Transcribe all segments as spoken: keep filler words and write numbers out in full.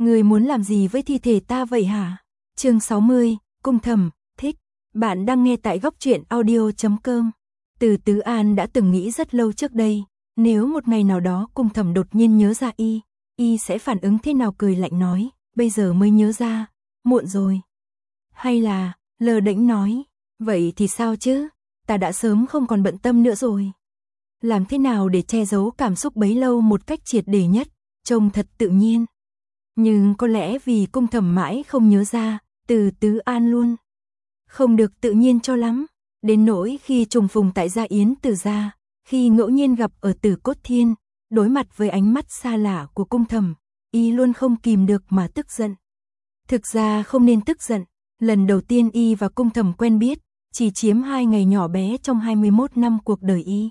Ngươi muốn làm gì với thi thể ta vậy hả? Chương sáu mươi, Cung Thầm, thích. Bạn đang nghe tại góc truyện audio chấm com. Từ Tứ An đã từng nghĩ rất lâu trước đây, nếu một ngày nào đó Cung Thầm đột nhiên nhớ ra y, y sẽ phản ứng thế nào, cười lạnh nói, bây giờ mới nhớ ra, muộn rồi. Hay là, lơ đễnh nói, vậy thì sao chứ, ta đã sớm không còn bận tâm nữa rồi. Làm thế nào để che giấu cảm xúc bấy lâu một cách triệt để nhất, trông thật tự nhiên. Nhưng có lẽ vì Cung Thầm mãi không nhớ ra, Từ Tứ An luôn không được tự nhiên cho lắm, đến nỗi khi trùng phùng tại gia Yến Từ gia, khi ngẫu nhiên gặp ở Tử Cốt Thiên, đối mặt với ánh mắt xa lạ của Cung Thầm, y luôn không kìm được mà tức giận. Thực ra không nên tức giận, lần đầu tiên y và Cung Thầm quen biết, chỉ chiếm hai ngày nhỏ bé trong hai mươi mốt năm cuộc đời y.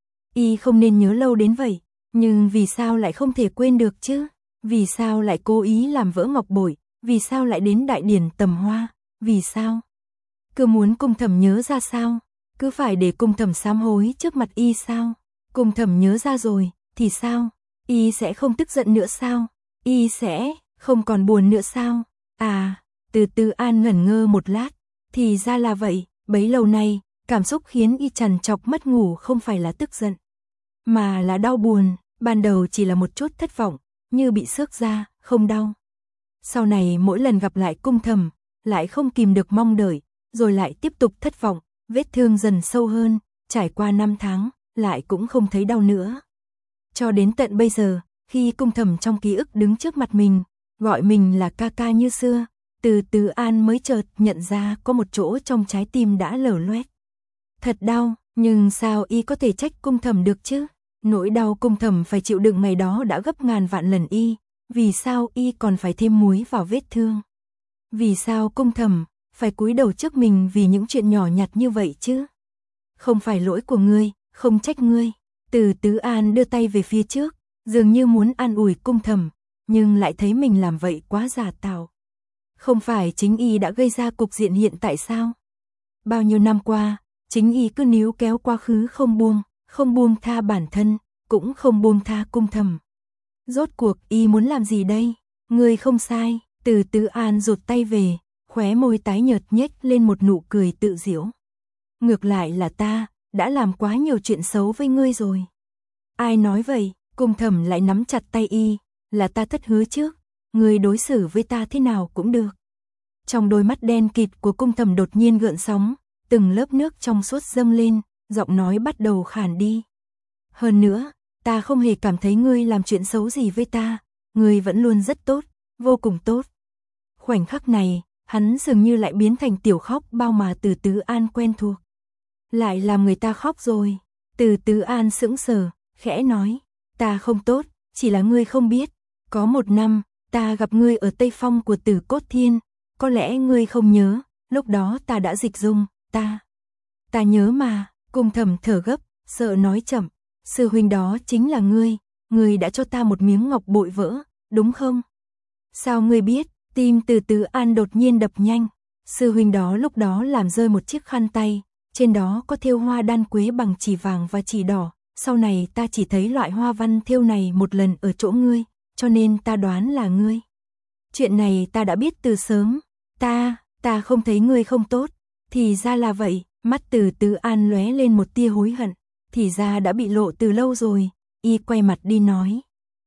Y không nên nhớ lâu đến vậy, nhưng vì sao lại không thể quên được chứ? Vì sao lại cố ý làm vỡ ngọc bội? Vì sao lại đến đại điển tầm hoa? Vì sao? Cứ muốn Cung Thầm nhớ ra sao? Cứ phải để Cung Thầm sám hối trước mặt y sao? Cung Thầm nhớ ra rồi, thì sao? Y sẽ không tức giận nữa sao? Y sẽ không còn buồn nữa sao? À, Từ Tứ An ngẩn ngơ một lát, thì ra là vậy, bấy lâu nay, cảm xúc khiến y trằn trọc mất ngủ không phải là tức giận, mà là đau buồn, ban đầu chỉ là một chút thất vọng, như bị xước da, không đau. Sau này mỗi lần gặp lại Cung Thầm, lại không kìm được mong đợi, rồi lại tiếp tục thất vọng, vết thương dần sâu hơn, trải qua năm tháng, lại cũng không thấy đau nữa. Cho đến tận bây giờ, khi Cung Thầm trong ký ức đứng trước mặt mình, gọi mình là ca ca như xưa, Từ Tứ An mới chợt nhận ra có một chỗ trong trái tim đã lở loét. Thật đau, nhưng sao y có thể trách Cung Thầm được chứ? Nỗi đau Cung Thầm phải chịu đựng ngày đó đã gấp ngàn vạn lần y, vì sao y còn phải thêm muối vào vết thương? Vì sao Cung Thầm phải cúi đầu trước mình vì những chuyện nhỏ nhặt như vậy chứ? Không phải lỗi của ngươi, không trách ngươi. Từ Tứ An đưa tay về phía trước, dường như muốn an ủi Cung Thầm, nhưng lại thấy mình làm vậy quá giả tạo. Không phải chính y đã gây ra cục diện hiện tại sao? Bao nhiêu năm qua, chính y cứ níu kéo quá khứ không buông, không buông tha bản thân, cũng không buông tha Cung Thầm. Rốt cuộc y muốn làm gì đây? Ngươi không sai. Từ Tứ An rụt tay về, khóe môi tái nhợt nhếch lên một nụ cười tự giễu. Ngược lại là ta, đã làm quá nhiều chuyện xấu với ngươi rồi. Ai nói vậy? Cung Thầm lại nắm chặt tay y, là ta thất hứa trước, ngươi đối xử với ta thế nào cũng được. Trong đôi mắt đen kịt của Cung Thầm đột nhiên gợn sóng, từng lớp nước trong suốt dâng lên, giọng nói bắt đầu khàn đi. Hơn nữa, ta không hề cảm thấy ngươi làm chuyện xấu gì với ta, ngươi vẫn luôn rất tốt, vô cùng tốt. Khoảnh khắc này, hắn dường như lại biến thành tiểu khóc bao mà Từ Tứ An quen thuộc. Lại làm người ta khóc rồi. Từ Tứ An sững sờ, khẽ nói, ta không tốt, chỉ là ngươi không biết. Có một năm, ta gặp ngươi ở Tây Phong của Tử Cốt Thiên, có lẽ ngươi không nhớ, lúc đó ta đã dịch dung, ta. Ta nhớ mà. Cung Thầm thở gấp, sợ nói chậm, sư huynh đó chính là ngươi, ngươi đã cho ta một miếng ngọc bội vỡ, đúng không? Sao ngươi biết? Tim Từ Tứ An đột nhiên đập nhanh. Sư huynh đó lúc đó làm rơi một chiếc khăn tay, trên đó có thêu hoa đan quế bằng chỉ vàng và chỉ đỏ. Sau này ta chỉ thấy loại hoa văn thêu này một lần ở chỗ ngươi, cho nên ta đoán là ngươi. Chuyện này ta đã biết từ sớm. Ta, ta không thấy ngươi không tốt. Thì ra là vậy. Mắt Từ Tứ An lóe lên một tia hối hận. Thì ra đã bị lộ từ lâu rồi. Y quay mặt đi nói.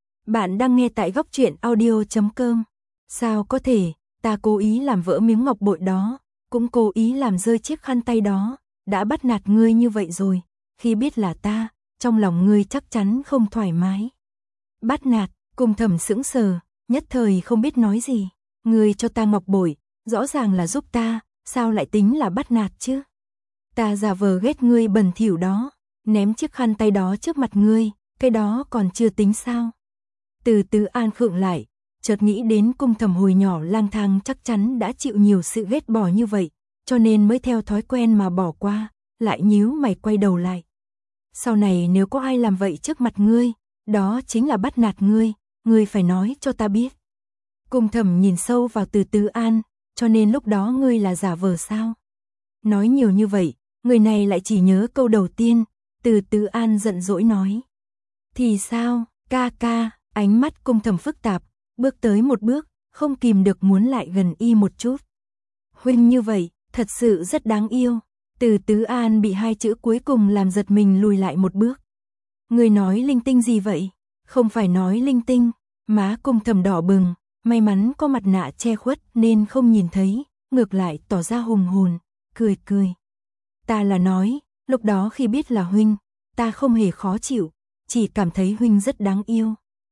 Bạn đang nghe tại góc truyện audio chấm com. Sao có thể, ta cố ý làm vỡ miếng ngọc bội đó, cũng cố ý làm rơi chiếc khăn tay đó, đã bắt nạt ngươi như vậy rồi, khi biết là ta, trong lòng ngươi chắc chắn không thoải mái. Bắt nạt? Cung Thầm sững sờ, nhất thời không biết nói gì. Ngươi cho ta ngọc bội, rõ ràng là giúp ta, sao lại tính là bắt nạt chứ? Ta giả vờ ghét ngươi bẩn thỉu đó, ném chiếc khăn tay đó trước mặt ngươi, cái đó còn chưa tính sao? Từ Tứ An khựng lại, chợt nghĩ đến Cung Thầm hồi nhỏ lang thang chắc chắn đã chịu nhiều sự ghét bỏ như vậy, cho nên mới theo thói quen mà bỏ qua, lại nhíu mày quay đầu lại. Sau này nếu có ai làm vậy trước mặt ngươi, đó chính là bắt nạt ngươi, ngươi phải nói cho ta biết. Cung Thầm nhìn sâu vào Từ Tứ An, cho nên lúc đó ngươi là giả vờ sao? Nói nhiều như vậy, người này lại chỉ nhớ câu đầu tiên. Từ Tứ An giận dỗi nói. Thì sao, ca ca? Ánh mắt Cung Thầm phức tạp, bước tới một bước, không kìm được muốn lại gần y một chút. Huynh như vậy, thật sự rất đáng yêu. Từ Tứ An bị hai chữ cuối cùng làm giật mình lùi lại một bước. Người nói linh tinh gì vậy? Không phải nói linh tinh. Má Cung Thầm đỏ bừng, may mắn có mặt nạ che khuất nên không nhìn thấy, ngược lại tỏ ra hùng hồn, cười cười. Ta là nói, lúc đó khi biết là huynh, ta không hề khó chịu, chỉ cảm thấy huynh rất đáng yêu.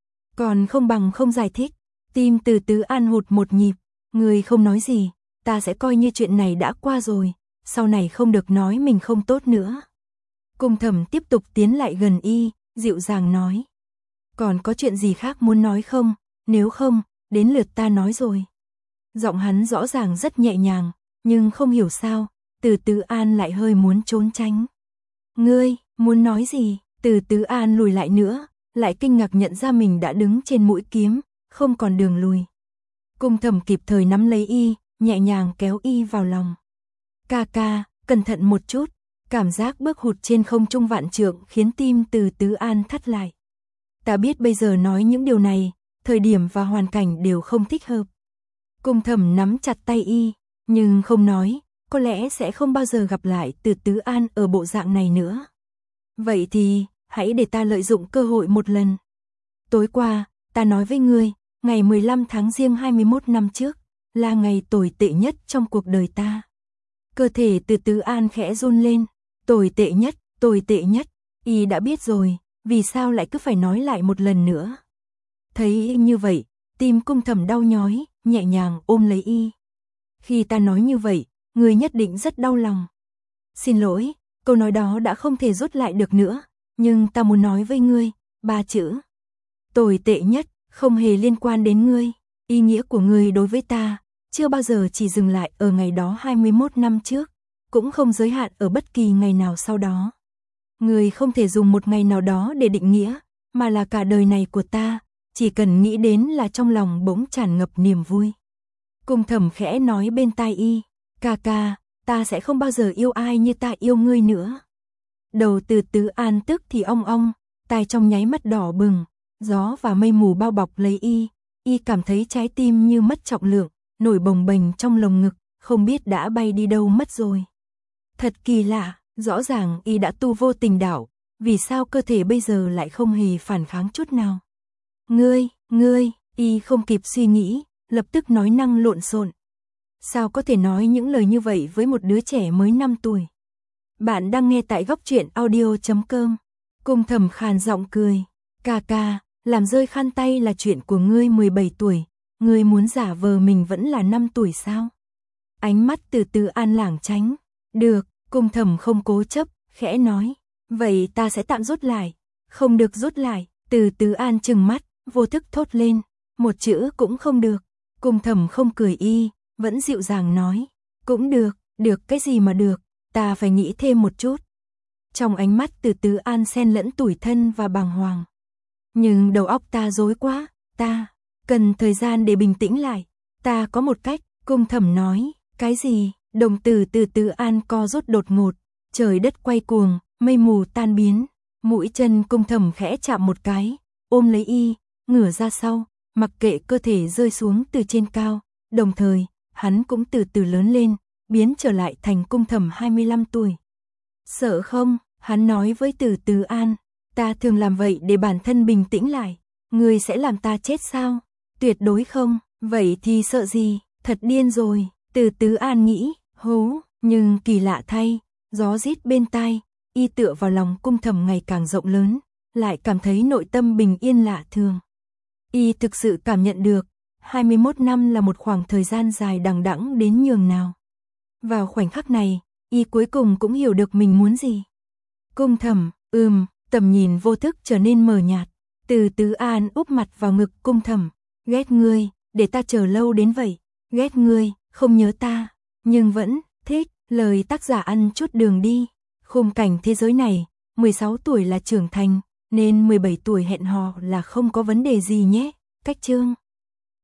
Còn không bằng không giải thích. Tim Từ Tứ An hụt một nhịp. Người không nói gì, ta sẽ coi như chuyện này đã qua rồi, sau này không được nói mình không tốt nữa. Cung Thầm tiếp tục tiến lại gần y, dịu dàng nói. Còn có chuyện gì khác muốn nói không? Nếu không, đến lượt ta nói rồi. Giọng hắn rõ ràng rất nhẹ nhàng, nhưng không hiểu sao, Từ Tứ An lại hơi muốn trốn tránh. Ngươi, muốn nói gì? Từ Tứ An lùi lại nữa, lại kinh ngạc nhận ra mình đã đứng trên mũi kiếm, không còn đường lùi. Cung Thầm kịp thời nắm lấy y, nhẹ nhàng kéo y vào lòng. Ca ca, cẩn thận một chút. Cảm giác bước hụt trên không trung vạn trượng khiến tim Từ Tứ An thắt lại. Ta biết bây giờ nói những điều này, thời điểm và hoàn cảnh đều không thích hợp. Cung Thầm nắm chặt tay y, nhưng không nói, có lẽ sẽ không bao giờ gặp lại Từ Tứ An ở bộ dạng này nữa. Vậy thì, hãy để ta lợi dụng cơ hội một lần. Tối qua, ta nói với ngươi, ngày mười lăm tháng Giêng hai mươi mốt năm trước, là ngày tồi tệ nhất trong cuộc đời ta. Cơ thể Từ Tứ An khẽ run lên, tồi tệ nhất, tồi tệ nhất, y đã biết rồi, vì sao lại cứ phải nói lại một lần nữa. Thấy như vậy, tim Cung Thầm đau nhói, nhẹ nhàng ôm lấy y. Khi ta nói như vậy, ngươi nhất định rất đau lòng. Xin lỗi, câu nói đó đã không thể rút lại được nữa, nhưng ta muốn nói với ngươi, ba chữ. Tồi tệ nhất, không hề liên quan đến ngươi, ý nghĩa của ngươi đối với ta, chưa bao giờ chỉ dừng lại ở ngày đó hai mươi mốt năm trước, cũng không giới hạn ở bất kỳ ngày nào sau đó. Ngươi không thể dùng một ngày nào đó để định nghĩa, mà là cả đời này của ta, chỉ cần nghĩ đến là trong lòng bỗng tràn ngập niềm vui. Cung Thầm khẽ nói bên tai y, ca ca, ta sẽ không bao giờ yêu ai như ta yêu ngươi nữa. Đầu Từ Tứ An tức thì ong ong, tai trong nháy mắt đỏ bừng, gió và mây mù bao bọc lấy y, y cảm thấy trái tim như mất trọng lượng, nổi bồng bềnh trong lồng ngực, không biết đã bay đi đâu mất rồi. Thật kỳ lạ, rõ ràng y đã tu vô tình đạo, vì sao cơ thể bây giờ lại không hề phản kháng chút nào. Ngươi, ngươi, y không kịp suy nghĩ, lập tức nói năng lộn xộn. Sao có thể nói những lời như vậy với một đứa trẻ mới năm tuổi? Bạn đang nghe tại góc truyện audio chấm com. Cung Thầm khàn giọng cười. Ca ca, làm rơi khăn tay là chuyện của ngươi mười bảy tuổi. Ngươi muốn giả vờ mình vẫn là năm tuổi sao? Ánh mắt Từ Tứ An lảng tránh. Được, Cung Thầm không cố chấp, khẽ nói. Vậy ta sẽ tạm rút lại. Không được rút lại. Từ Tứ An trừng mắt, vô thức thốt lên. Một chữ cũng không được. Cung Thầm không cười y, vẫn dịu dàng nói. Cũng được, được cái gì mà được, ta phải nghĩ thêm một chút. Trong ánh mắt Từ Tứ An xen lẫn tủi thân và bàng hoàng. Nhưng đầu óc ta rối quá, ta cần thời gian để bình tĩnh lại. Ta có một cách, Cung Thầm nói. Cái gì? Đồng tử Từ Tứ An co rút đột ngột, trời đất quay cuồng, mây mù tan biến. Mũi chân Cung Thầm khẽ chạm một cái, ôm lấy y, ngửa ra sau, mặc kệ cơ thể rơi xuống từ trên cao. Đồng thời, hắn cũng từ từ lớn lên, biến trở lại thành Cung Thầm hai mươi lăm tuổi. Sợ không? Hắn nói với Từ Tứ An. Ta thường làm vậy để bản thân bình tĩnh lại. Ngươi sẽ làm ta chết sao? Tuyệt đối không. Vậy thì sợ gì? Thật điên rồi. Từ Tứ An nghĩ, hú, nhưng kỳ lạ thay, gió rít bên tai, y tựa vào lòng Cung Thầm ngày càng rộng lớn, lại cảm thấy nội tâm bình yên lạ thường. Y thực sự cảm nhận được, hai mươi mốt năm là một khoảng thời gian dài đằng đẵng đến nhường nào. Vào khoảnh khắc này, y cuối cùng cũng hiểu được mình muốn gì. Cung Thầm, ừm, tầm nhìn vô thức trở nên mờ nhạt. Từ Tứ An úp mặt vào ngực Cung Thầm. Ghét ngươi, để ta chờ lâu đến vậy. Ghét ngươi, không nhớ ta, nhưng vẫn thích. Lời tác giả ăn chút đường đi. Khung cảnh thế giới này, mười sáu tuổi là trưởng thành, nên mười bảy tuổi hẹn hò là không có vấn đề gì nhé. Cách chương